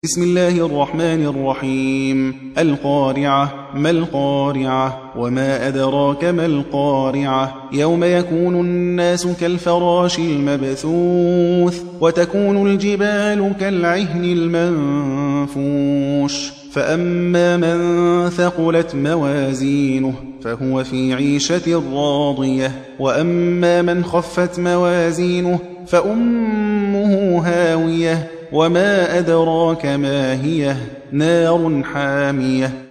بسم الله الرحمن الرحيم. القارعة. ما القارعة؟ وما أدراك ما القارعة؟ يوم يكون الناس كالفراش المبثوث وتكون الجبال كالعهن المنفوش فأما من ثقلت موازينه فهو في عيشة راضية وأما من خفت موازينه فأمه هاوية وما أدراك ما هي نار حامية